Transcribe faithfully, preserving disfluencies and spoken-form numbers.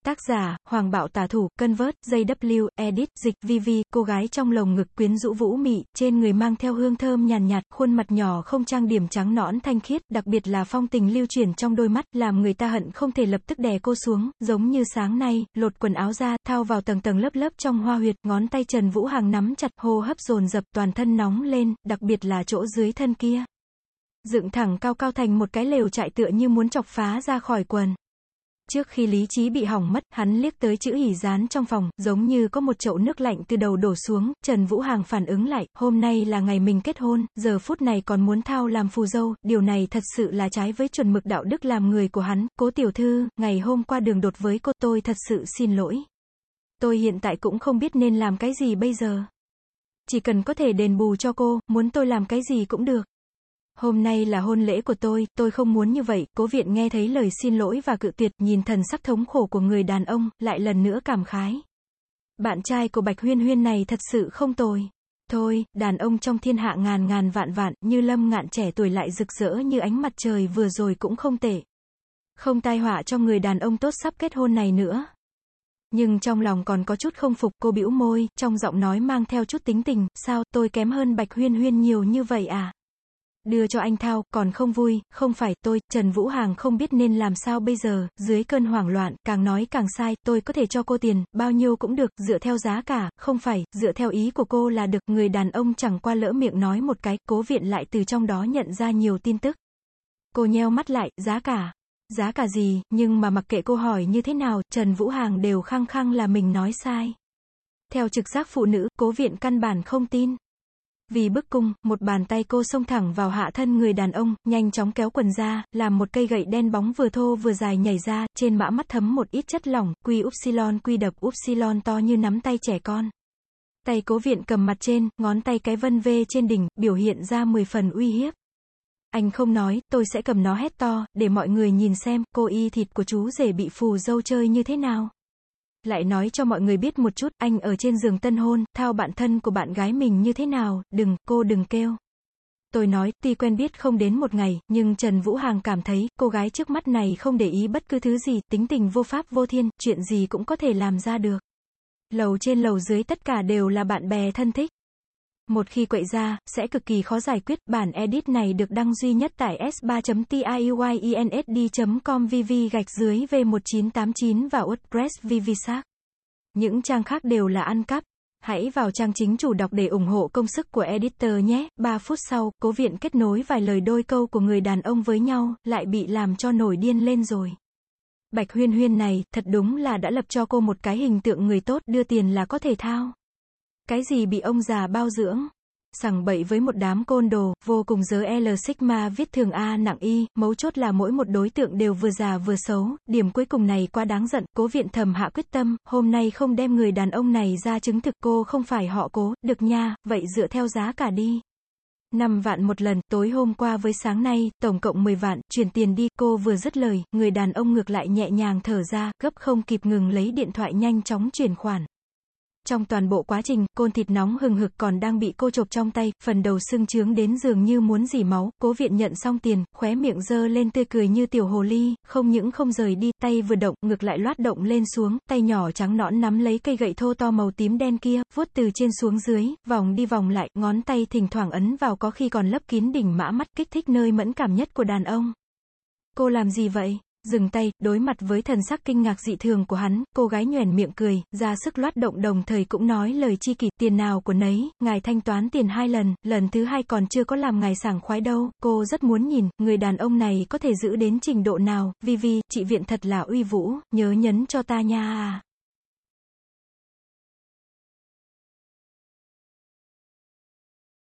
Tác giả, Hoàng Bạo Tả Thủ, Convert, gi vê, Edit, Dịch, Vivi, cô gái trong lồng ngực quyến rũ vũ mị, trên người mang theo hương thơm nhàn nhạt, nhạt, khuôn mặt nhỏ không trang điểm trắng nõn thanh khiết, đặc biệt là phong tình lưu chuyển trong đôi mắt, làm người ta hận không thể lập tức đè cô xuống, giống như sáng nay, lột quần áo ra, thao vào tầng tầng lớp lớp trong hoa huyệt, ngón tay Trần Vũ Hàng nắm chặt, hô hấp dồn dập, toàn thân nóng lên, đặc biệt là chỗ dưới thân kia. Dựng thẳng cao cao thành một cái lều trại tựa như muốn chọc phá ra khỏi quần. Trước khi lý trí bị hỏng mất, hắn liếc tới chữ hỉ dán trong phòng, giống như có một chậu nước lạnh từ đầu đổ xuống, Trần Vũ Hàng phản ứng lại, hôm nay là ngày mình kết hôn, giờ phút này còn muốn thao làm phù dâu, điều này thật sự là trái với chuẩn mực đạo đức làm người của hắn. Cố tiểu thư, ngày hôm qua đường đột với cô, tôi thật sự xin lỗi. Tôi hiện tại cũng không biết nên làm cái gì bây giờ. Chỉ cần có thể đền bù cho cô, muốn tôi làm cái gì cũng được. Hôm nay là hôn lễ của tôi, tôi không muốn như vậy. Cố Viện nghe thấy lời xin lỗi và cự tuyệt, nhìn thần sắc thống khổ của người đàn ông, lại lần nữa cảm khái. Bạn trai của Bạch Huyên Huyên này thật sự không tồi. Thôi, đàn ông trong thiên hạ ngàn ngàn vạn vạn, như Lâm Ngạn trẻ tuổi lại rực rỡ như ánh mặt trời vừa rồi cũng không tệ. Không tai họa cho người đàn ông tốt sắp kết hôn này nữa. Nhưng trong lòng còn có chút không phục, cô bĩu môi, trong giọng nói mang theo chút tính tình, sao, tôi kém hơn Bạch Huyên Huyên nhiều như vậy à? Đưa cho anh thao, còn không vui, không phải, tôi, Trần Vũ Hàng không biết nên làm sao bây giờ, dưới cơn hoảng loạn, càng nói càng sai, tôi có thể cho cô tiền, bao nhiêu cũng được, dựa theo giá cả, không phải, dựa theo ý của cô là được. Người đàn ông chẳng qua lỡ miệng nói một cái, Cố Viện lại từ trong đó nhận ra nhiều tin tức. Cô nheo mắt lại, giá cả, giá cả gì, nhưng mà mặc kệ cô hỏi như thế nào, Trần Vũ Hàng đều khăng khăng là mình nói sai. Theo trực giác phụ nữ, Cố Viện căn bản không tin. Vì bức cung, một bàn tay cô xông thẳng vào hạ thân người đàn ông, nhanh chóng kéo quần ra, làm một cây gậy đen bóng vừa thô vừa dài nhảy ra, trên mã mắt thấm một ít chất lỏng, quy upsilon quy đập upsilon to như nắm tay trẻ con. Tay Cố Viện cầm mặt trên, ngón tay cái vân vê trên đỉnh, biểu hiện ra mười phần uy hiếp. Anh không nói, tôi sẽ cầm nó hét to, để mọi người nhìn xem, cô y thịt của chú rể bị phù dâu chơi như thế nào. Lại nói cho mọi người biết một chút, anh ở trên giường tân hôn, thao bạn thân của bạn gái mình như thế nào, đừng, cô đừng kêu. Tôi nói, tuy quen biết không đến một ngày, nhưng Trần Vũ Hàng cảm thấy, cô gái trước mắt này không để ý bất cứ thứ gì, tính tình vô pháp vô thiên, chuyện gì cũng có thể làm ra được. Lầu trên lầu dưới tất cả đều là bạn bè thân thích. Một khi quậy ra, sẽ cực kỳ khó giải quyết. Bản edit này được đăng duy nhất tại s ba chấm tiyensd chấm com vv gạch dưới v một chín tám chín và WordPress vvsac. Những trang khác đều là ăn cắp. Hãy vào trang chính chủ đọc để ủng hộ công sức của editor nhé. ba phút sau, Cố Viện kết nối vài lời đôi câu của người đàn ông với nhau, lại bị làm cho nổi điên lên rồi. Bạch Huyên Huyên này, thật đúng là đã lập cho cô một cái hình tượng người tốt, đưa tiền là có thể thao. Cái gì bị ông già bao dưỡng, sằng bậy với một đám côn đồ, vô cùng dớ L Sigma viết thường A nặng Y, mấu chốt là mỗi một đối tượng đều vừa già vừa xấu, điểm cuối cùng này quá đáng giận. Cố Viện thầm hạ quyết tâm, hôm nay không đem người đàn ông này ra chứng thực, cô không phải họ Cố, được nha, vậy dựa theo giá cả đi. năm vạn một lần, tối hôm qua với sáng nay, tổng cộng mười vạn, chuyển tiền đi. Cô vừa dứt lời, người đàn ông ngược lại nhẹ nhàng thở ra, gấp không kịp ngừng lấy điện thoại nhanh chóng chuyển khoản. Trong toàn bộ quá trình, côn thịt nóng hừng hực còn đang bị cô chộp trong tay, phần đầu sưng trướng đến dường như muốn rỉ máu. Cố Viện nhận xong tiền, khóe miệng giơ lên tươi cười như tiểu hồ ly, không những không rời đi, tay vừa động, ngược lại loát động lên xuống, tay nhỏ trắng nõn nắm lấy cây gậy thô to màu tím đen kia, vuốt từ trên xuống dưới, vòng đi vòng lại, ngón tay thỉnh thoảng ấn vào có khi còn lấp kín đỉnh mã mắt, kích thích nơi mẫn cảm nhất của đàn ông. Cô làm gì vậy? Dừng tay, đối mặt với thần sắc kinh ngạc dị thường của hắn, cô gái nhoẻn miệng cười, ra sức loát động đồng thời cũng nói lời chi kỷ, tiền nào của nấy, ngài thanh toán tiền hai lần, lần thứ hai còn chưa có làm ngài sảng khoái đâu, cô rất muốn nhìn, người đàn ông này có thể giữ đến trình độ nào. Vivi, chị Viện thật là uy vũ, nhớ nhấn cho ta nha à.